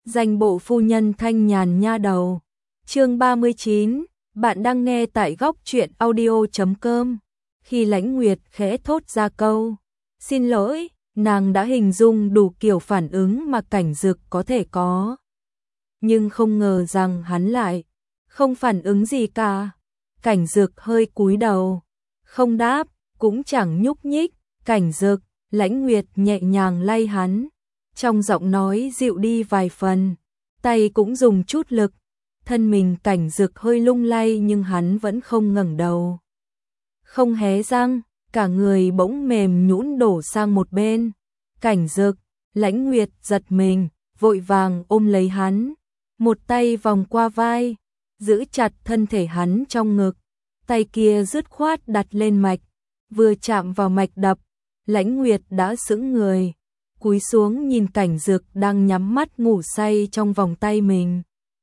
Danh bộ phu nhân thanh nhàn nha đầu. Chương 39, bạn đang nghe tại góc truyện audio.com. Khi Lãnh Nguyệt khẽ thốt ra câu xin lỗi, nàng đã hình dung đủ kiểu phản ứng mà Cảnh Dực có thể có. Nhưng không ngờ rằng hắn lại không phản ứng gì cả. Cảnh Dực hơi cúi đầu, không đáp, cũng chẳng nhúc nhích. Cảnh Dực, Lãnh Nguyệt nhẹ nhàng lay hắn, trong giọng nói dịu đi vài phần, tay cũng dùng chút lực. Thân mình Cảnh Dực hơi lung lay nhưng hắn vẫn không ngẩng đầu, không hé răng, cả người bỗng mềm nhũn đổ sang một bên. Cảnh Dực, Lãnh Nguyệt giật mình, vội vàng ôm lấy hắn, một tay vòng qua vai, giữ chặt thân thể hắn trong ngực, tay kia dứt khoát đặt lên mạch, vừa chạm vào mạch đập, Lãnh Nguyệt đã sững người, cúi xuống nhìn Cảnh Dực đang nhắm mắt ngủ say trong vòng tay mình.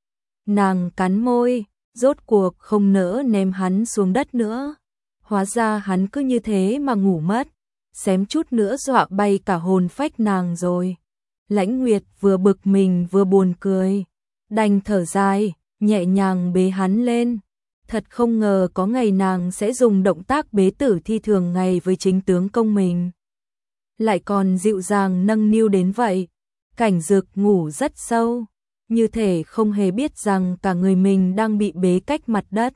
Nàng cắn môi, rốt cuộc không nỡ ném hắn xuống đất nữa. Hóa ra hắn cứ như thế mà ngủ mất, xém chút nữa dọa bay cả hồn phách nàng rồi. Lãnh Nguyệt vừa bực mình vừa buồn cười, đành thở dài, nhẹ nhàng bế hắn lên. Thật không ngờ có ngày nàng sẽ dùng động tác bế tử thi thường ngày với chính tướng công mình, lại còn dịu dàng nâng niu đến vậy. Cảnh Dực ngủ rất sâu, như thể không hề biết rằng cả người mình đang bị bế cách mặt đất.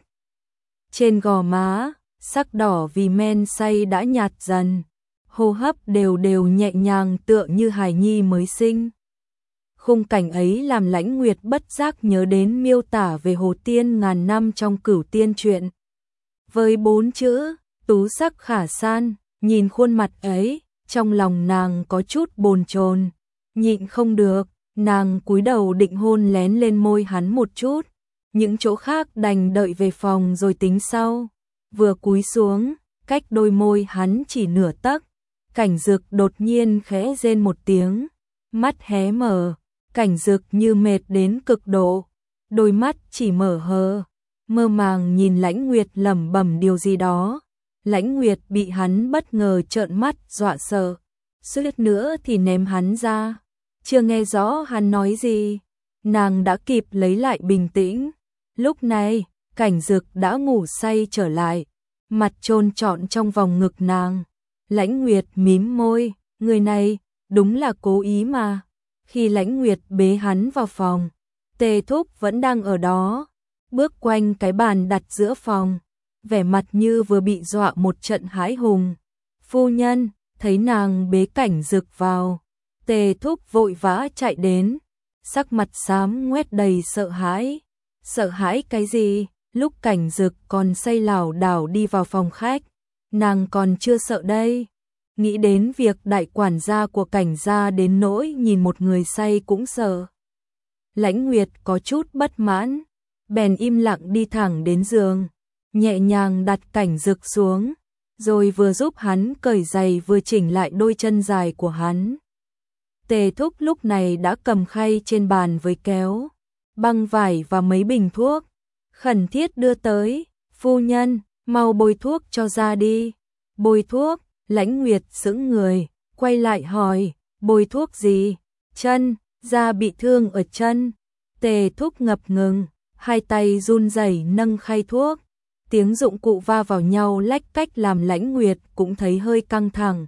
Trên gò má, sắc đỏ vì men say đã nhạt dần, hô hấp đều đều nhẹ nhàng tựa như hài nhi mới sinh. Khung cảnh ấy làm Lãnh Nguyệt bất giác nhớ đến miêu tả về Hồ Tiên ngàn năm trong Cửu Tiên truyện. Với 4 chữ, tú sắc khả san, nhìn khuôn mặt ấy, trong lòng nàng có chút bồn chồn, nhịn không được, nàng cúi đầu định hôn lén lên môi hắn một chút, những chỗ khác đành đợi về phòng rồi tính sau. Vừa cúi xuống, cách đôi môi hắn chỉ nửa tấc, Cảnh Dực đột nhiên khẽ rên một tiếng, mắt hé mở. Cảnh Dực như mệt đến cực độ, đôi mắt chỉ mở hờ, mơ màng nhìn Lãnh Nguyệt lẩm bẩm điều gì đó. Lãnh Nguyệt bị hắn bất ngờ trợn mắt dọa sợ, suýt nữa thì ném hắn ra. Chưa nghe rõ hắn nói gì, nàng đã kịp lấy lại bình tĩnh. Lúc này, Cảnh Dực đã ngủ say trở lại, mặt chôn trọn trong vòng ngực nàng. Lãnh Nguyệt mím môi, người này đúng là cố ý mà. Khi Lãnh Nguyệt bế hắn vào phòng, Tề Thúc vẫn đang ở đó, bước quanh cái bàn đặt giữa phòng, vẻ mặt như vừa bị dọa một trận hãi hùng. Phu nhân, thấy nàng bế Cảnh Dực vào, Tề Thúc vội vã chạy đến, sắc mặt xám ngoét đầy sợ hãi. Sợ hãi cái gì? Lúc Cảnh Dực còn say lảo đảo đi vào phòng khách, nàng còn chưa sợ đây. Nghĩ đến việc đại quản gia của Cảnh gia đến nỗi nhìn một người say cũng sợ. Lãnh Nguyệt có chút bất mãn, bèn im lặng đi thẳng đến giường, nhẹ nhàng đặt Cảnh Dực xuống, rồi vừa giúp hắn cởi giày vừa chỉnh lại đôi chân dài của hắn. Tề Thúc lúc này đã cầm khay trên bàn với kéo, băng vải và mấy bình thuốc, khẩn thiết đưa tới. Phu nhân, mau bôi thuốc cho ra đi. Bôi thuốc? Lãnh Nguyệt sững người, quay lại hỏi, bôi thuốc gì? Chân, da bị thương ở chân. Tề Thúc ngập ngừng, hai tay run rẩy nâng khay thuốc. Tiếng dụng cụ va vào nhau lách cách làm Lãnh Nguyệt cũng thấy hơi căng thẳng.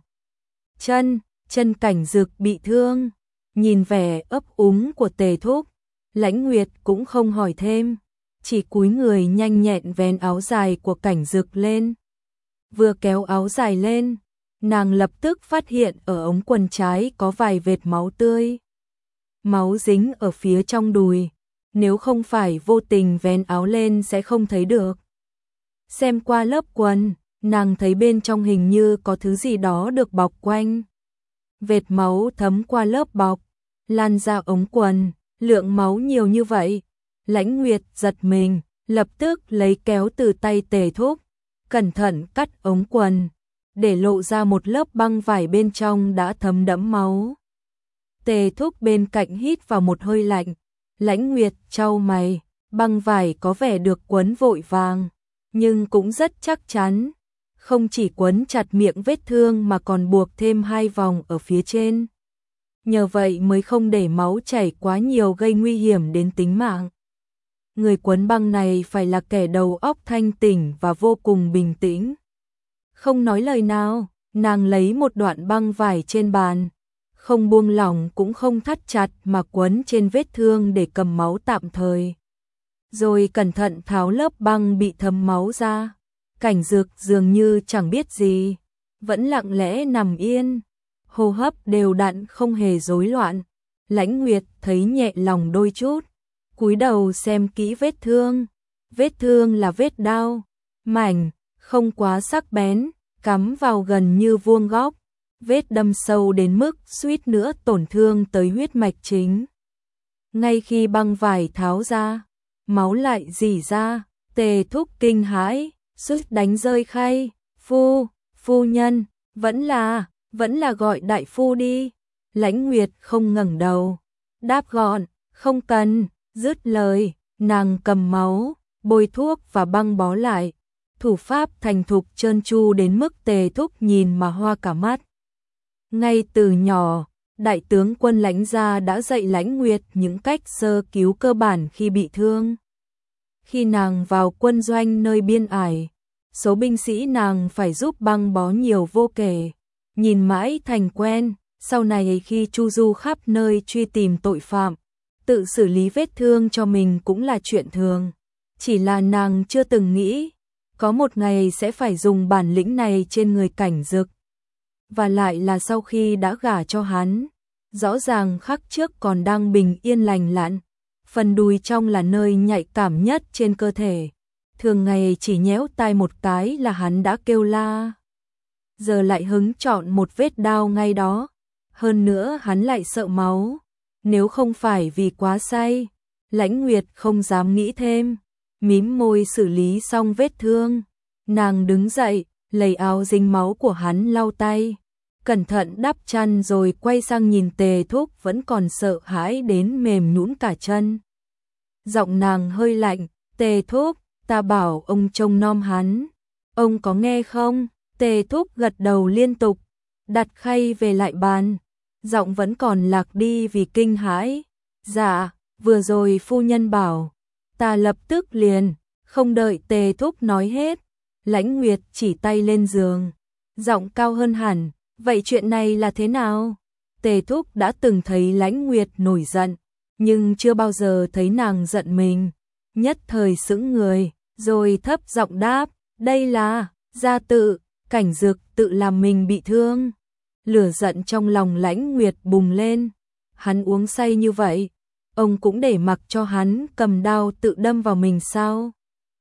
Chân Cảnh Dực bị thương. Nhìn vẻ ấp úng của Tề Thúc, Lãnh Nguyệt cũng không hỏi thêm, chỉ cúi người nhanh nhẹn vén áo dài của Cảnh Dực lên. Vừa kéo áo dài lên, nàng lập tức phát hiện ở ống quần trái có vài vệt máu tươi. Máu dính ở phía trong đùi, nếu không phải vô tình vén áo lên sẽ không thấy được. Xem qua lớp quần, nàng thấy bên trong hình như có thứ gì đó được bọc quanh. Vệt máu thấm qua lớp bọc, lan ra ống quần, lượng máu nhiều như vậy. Lãnh Nguyệt giật mình, lập tức lấy kéo từ tay Tề Thúc, cẩn thận cắt ống quần, để lộ ra một lớp băng vải bên trong đã thấm đẫm máu. Tề Thúc bên cạnh hít vào một hơi lạnh, Lãnh Nguyệt chau mày, băng vải có vẻ được quấn vội vàng, nhưng cũng rất chắc chắn, không chỉ quấn chặt miệng vết thương mà còn buộc thêm 2 vòng ở phía trên. nhờ vậy mới không để máu chảy quá nhiều gây nguy hiểm đến tính mạng. Người quấn băng này phải là kẻ đầu óc thanh tỉnh và vô cùng bình tĩnh. Không nói lời nào, nàng lấy một đoạn băng vải trên bàn, không buông lỏng cũng không thắt chặt mà quấn trên vết thương để cầm máu tạm thời. Rồi cẩn thận tháo lớp băng bị thấm máu ra. Cảnh Dực dường như chẳng biết gì, vẫn lặng lẽ nằm yên, hô hấp đều đặn không hề rối loạn. Lãnh Nguyệt thấy nhẹ lòng đôi chút, cúi đầu xem kỹ vết thương. Vết thương là vết đao, mảnh, không quá sắc bén, cắm vào gần như vuông góc. Vết đâm sâu đến mức suýt nữa tổn thương tới huyết mạch chính. Ngay khi băng vải tháo ra, máu lại rỉ ra, Tề Thúc kinh hãi, suýt đánh rơi khay. Phu nhân, vẫn là gọi đại phu đi. Lãnh Nguyệt không ngẩng đầu, đáp gọn, không cần. Dứt lời, nàng cầm máu, bôi thuốc và băng bó lại. Thủ pháp thành thục trơn tru đến mức Tề Thúc nhìn mà hoa cả mắt. Ngay từ nhỏ, đại tướng quân Lãnh gia đã dạy Lãnh Nguyệt những cách sơ cứu cơ bản khi bị thương. Khi nàng vào quân doanh nơi biên ải, số binh sĩ nàng phải giúp băng bó nhiều vô kể, nhìn mãi thành quen. Sau này khi chu du khắp nơi truy tìm tội phạm, tự xử lý vết thương cho mình cũng là chuyện thường. Chỉ là nàng chưa từng nghĩ, có một ngày sẽ phải dùng bản lĩnh này trên người Cảnh Dực. Và lại là sau khi đã gả cho hắn, rõ ràng khắc trước còn đang bình yên lành lặn. Phần đùi trong là nơi nhạy cảm nhất trên cơ thể. Thường ngày chỉ nhéo tai một cái là hắn đã kêu la. Giờ lại hứng chọn một vết đao ngay đó. Hơn nữa hắn lại sợ máu. Nếu không phải vì quá say, Lãnh Nguyệt không dám nghĩ thêm. Mím môi xử lý xong vết thương, nàng đứng dậy, lấy áo dính máu của hắn lau tay, cẩn thận đắp chăn rồi quay sang nhìn Tề Thúc vẫn còn sợ hãi đến mềm nhũn cả chân. Giọng nàng hơi lạnh, Tề Thúc, ta bảo ông trông nom hắn, ông có nghe không? Tề Thúc gật đầu liên tục, đặt khay về lại bàn, giọng vẫn còn lạc đi vì kinh hãi. Dạ, vừa rồi phu nhân bảo, ta lập tức liền. Không đợi Tề Thúc nói hết, Lãnh Nguyệt chỉ tay lên giường, giọng cao hơn hẳn, vậy chuyện này là thế nào? Tề Thúc đã từng thấy Lãnh Nguyệt nổi giận, nhưng chưa bao giờ thấy nàng giận mình. Nhất thời sững người, rồi thấp giọng đáp, đây là gia tự, Cảnh Dực tự làm mình bị thương. Lửa giận trong lòng Lãnh Nguyệt bùng lên, hắn uống say như vậy, ông cũng để mặc cho hắn cầm đao tự đâm vào mình sao?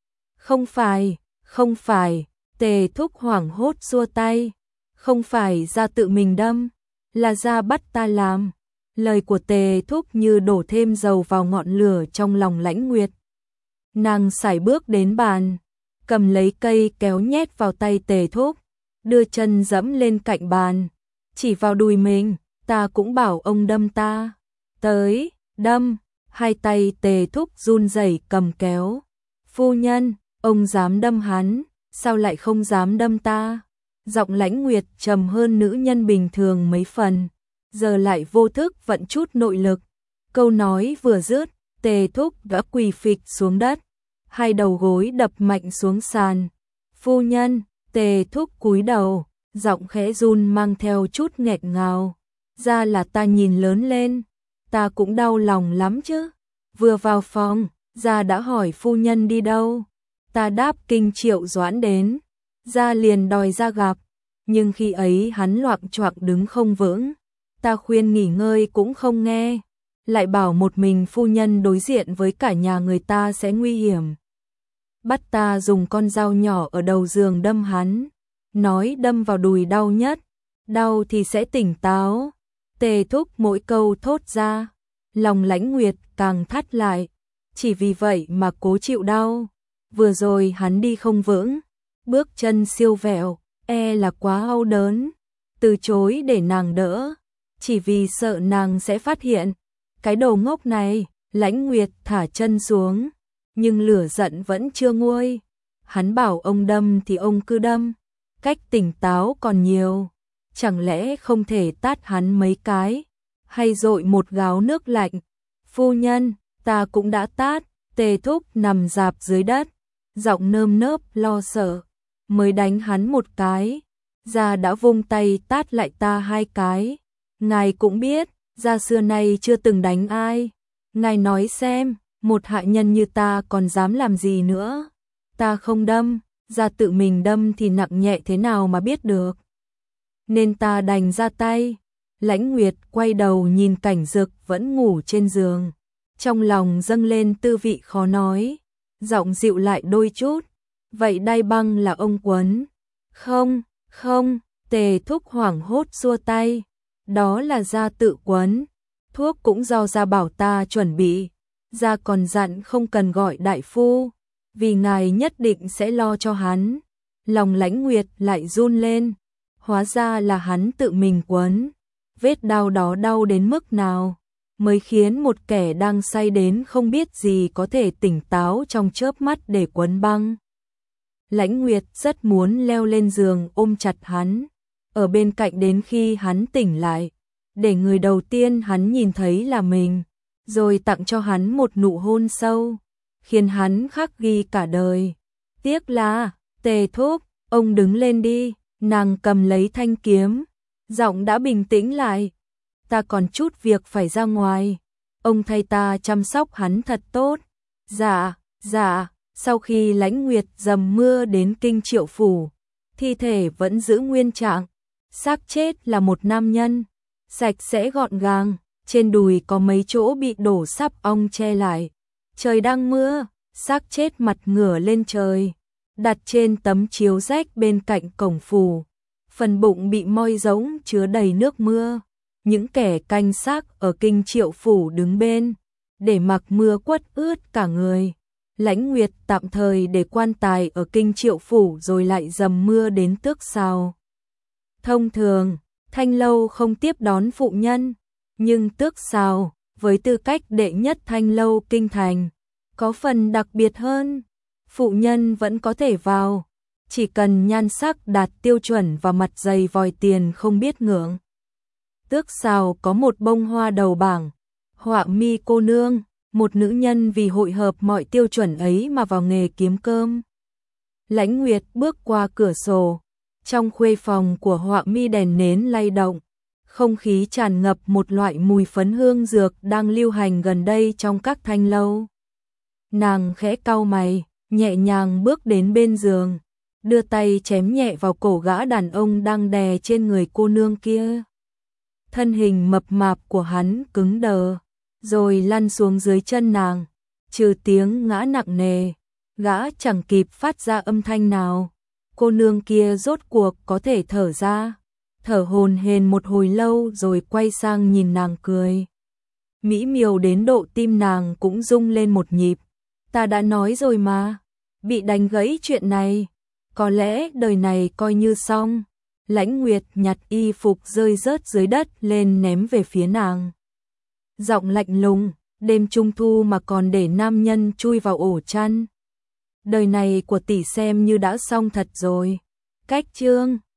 Không phải, Tề Thúc hoảng hốt xua tay, không phải gia tự mình đâm, là gia bắt ta làm. Lời của Tề Thúc như đổ thêm dầu vào ngọn lửa trong lòng Lãnh Nguyệt. Nàng sải bước đến bàn, cầm lấy cây kéo nhét vào tay Tề Thúc, đưa chân dẫm lên cạnh bàn, chỉ vào đùi mình, ta cũng bảo ông đâm ta. Tới, đâm. Hai tay Tề Thúc run rẩy cầm kéo. Phu nhân, ông dám đâm hắn, sao lại không dám đâm ta? Giọng Lãnh Nguyệt trầm hơn nữ nhân bình thường mấy phần, giờ lại vô thức vận chút nội lực. Câu nói vừa dứt, Tề Thúc đã quỳ phịch xuống đất, hai đầu gối đập mạnh xuống sàn. Phu nhân, Tề Thúc cúi đầu, giọng khẽ run mang theo chút nghẹt ngào. Ra là ta nhìn lớn lên, ta cũng đau lòng lắm chứ. Vừa vào phòng, gia đã hỏi phu nhân đi đâu. Ta đáp Kinh Triệu Doãn đến. Gia liền đòi ra gặp, nhưng khi ấy hắn loạng choạng đứng không vững. Ta khuyên nghỉ ngơi cũng không nghe, lại bảo một mình phu nhân đối diện với cả nhà người ta sẽ nguy hiểm. Bắt ta dùng con dao nhỏ ở đầu giường đâm hắn, nói đâm vào đùi đau nhất, đau thì sẽ tỉnh táo. Tề Thúc mỗi câu thốt ra, lòng Lãnh Nguyệt càng thắt lại, chỉ vì vậy mà cố chịu đau. Vừa rồi hắn đi không vững, bước chân siêu vẹo, là quá đau đớn, từ chối để nàng đỡ, chỉ vì sợ nàng sẽ phát hiện. Cái đồ ngốc này. Lãnh Nguyệt thả chân xuống, nhưng lửa giận vẫn chưa nguôi. Hắn bảo ông đâm thì ông cứ đâm, cách tỉnh táo còn nhiều, chẳng lẽ không thể tát hắn mấy cái? hay dội một gáo nước lạnh. Phu nhân, ta cũng đã tát. Tề Thúc nằm rạp dưới đất, giọng nơm nớp lo sợ, mới đánh hắn một cái, gia đã vung tay tát lại ta hai cái. Ngài cũng biết, gia xưa nay chưa từng đánh ai. Ngài nói xem, một hạ nhân như ta còn dám làm gì nữa? Ta không đâm, gia tự mình đâm thì nặng nhẹ thế nào mà biết được. Nên ta đành ra tay. Lãnh Nguyệt quay đầu nhìn Cảnh Dực vẫn ngủ trên giường, trong lòng dâng lên tư vị khó nói, giọng dịu lại đôi chút. Vậy đai băng là ông quấn? Không, không, Tề Thúc hoảng hốt xua tay. Đó là gia tự quấn, thuốc cũng do gia bảo ta chuẩn bị. Gia còn dặn không cần gọi đại phu, vì ngài nhất định sẽ lo cho hắn. Lòng Lãnh Nguyệt lại run lên, hóa ra là hắn tự mình quấn. Vết đau đó đau đến mức nào mới khiến một kẻ đang say đến không biết gì có thể tỉnh táo trong chớp mắt để quấn băng. Lãnh Nguyệt rất muốn leo lên giường ôm chặt hắn, ở bên cạnh đến khi hắn tỉnh lại, để người đầu tiên hắn nhìn thấy là mình, rồi tặng cho hắn một nụ hôn sâu, khiến hắn khắc ghi cả đời. Tiếc là, Tề Thúc, ông đứng lên đi. Nàng cầm lấy thanh kiếm, giọng đã bình tĩnh lại. Ta còn chút việc phải ra ngoài, ông thay ta chăm sóc hắn thật tốt. Dạ, dạ. Sau khi Lãnh Nguyệt dầm mưa đến Kinh Triệu Phủ, thi thể vẫn giữ nguyên trạng. Xác chết là một nam nhân, sạch sẽ gọn gàng, trên đùi có mấy chỗ bị đổ sáp ong che lại. Trời đang mưa, xác chết mặt ngửa lên trời, đặt trên tấm chiếu rách bên cạnh cổng phủ. Phần bụng bị moi rỗng chứa đầy nước mưa. Những kẻ canh xác ở Kinh Triệu Phủ đứng bên, để mặc mưa quất ướt cả người. Lãnh Nguyệt tạm thời để quan tài ở Kinh Triệu Phủ rồi lại dầm mưa đến Tước Sào. Thông thường, thanh lâu không tiếp đón phụ nhân, nhưng Tước Sào, với tư cách đệ nhất thanh lâu kinh thành, có phần đặc biệt hơn. Phụ nhân vẫn có thể vào, chỉ cần nhan sắc đạt tiêu chuẩn và mặt dày vòi tiền không biết ngưỡng. Tước Sào có một bông hoa đầu bảng, Họa Mi cô nương, một nữ nhân vì hội hợp mọi tiêu chuẩn ấy mà vào nghề kiếm cơm. Lãnh Nguyệt bước qua cửa sổ, trong khuê phòng của Họa Mi đèn nến lay động, không khí tràn ngập một loại mùi phấn hương dược đang lưu hành gần đây trong các thanh lâu. Nàng khẽ cau mày, nhẹ nhàng bước đến bên giường, đưa tay chém nhẹ vào cổ gã đàn ông đang đè trên người cô nương kia. Thân hình mập mạp của hắn cứng đờ, rồi lăn xuống dưới chân nàng, trừ tiếng ngã nặng nề, gã chẳng kịp phát ra âm thanh nào. Cô nương kia rốt cuộc có thể thở ra, thở hổn hển một hồi lâu rồi quay sang nhìn nàng cười. Mỹ miều đến độ tim nàng cũng rung lên một nhịp. Ta đã nói rồi mà, bị đánh gãy chuyện này, có lẽ đời này coi như xong. Lãnh Nguyệt nhặt y phục rơi rớt dưới đất lên ném về phía nàng. Giọng lạnh lùng, đêm trung thu mà còn để nam nhân chui vào ổ chăn. Đời này của tỷ xem như đã xong thật rồi. Cách chương